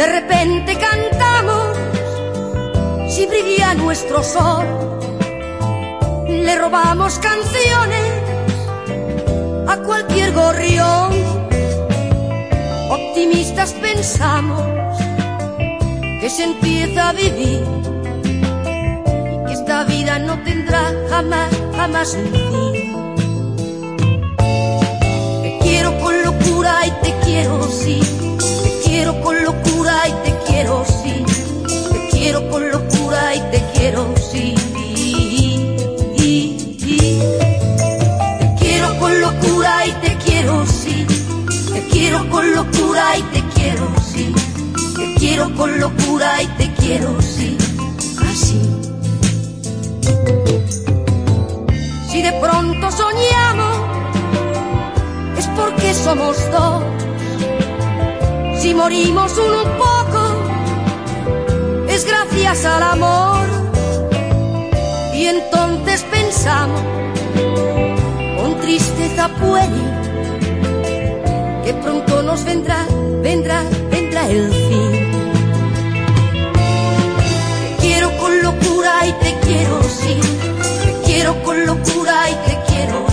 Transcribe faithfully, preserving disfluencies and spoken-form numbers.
De repente cantamos, si brilla nuestro sol, le robamos canciones a cualquier gorrión. Optimistas pensamos que se empieza a vivir y que esta vida no tendrá jamás, jamás un fin. Te quiero con locura y te quiero, sí. Te quiero con locura y te quiero, sí. Te quiero con locura y te quiero, sí. Te quiero con locura y te quiero, sí. Te quiero con locura y te quiero, sí. Te quiero con locura y te quiero, sí. Así. Si de pronto soñamos, es porque somos dos. Si morimos un poco, es gracias al amor. Y entonces pensamos, con tristeza puede, que pronto nos vendrá, vendrá, vendrá el fin. Te quiero con locura y te quiero, sí. Te quiero con locura y te quiero,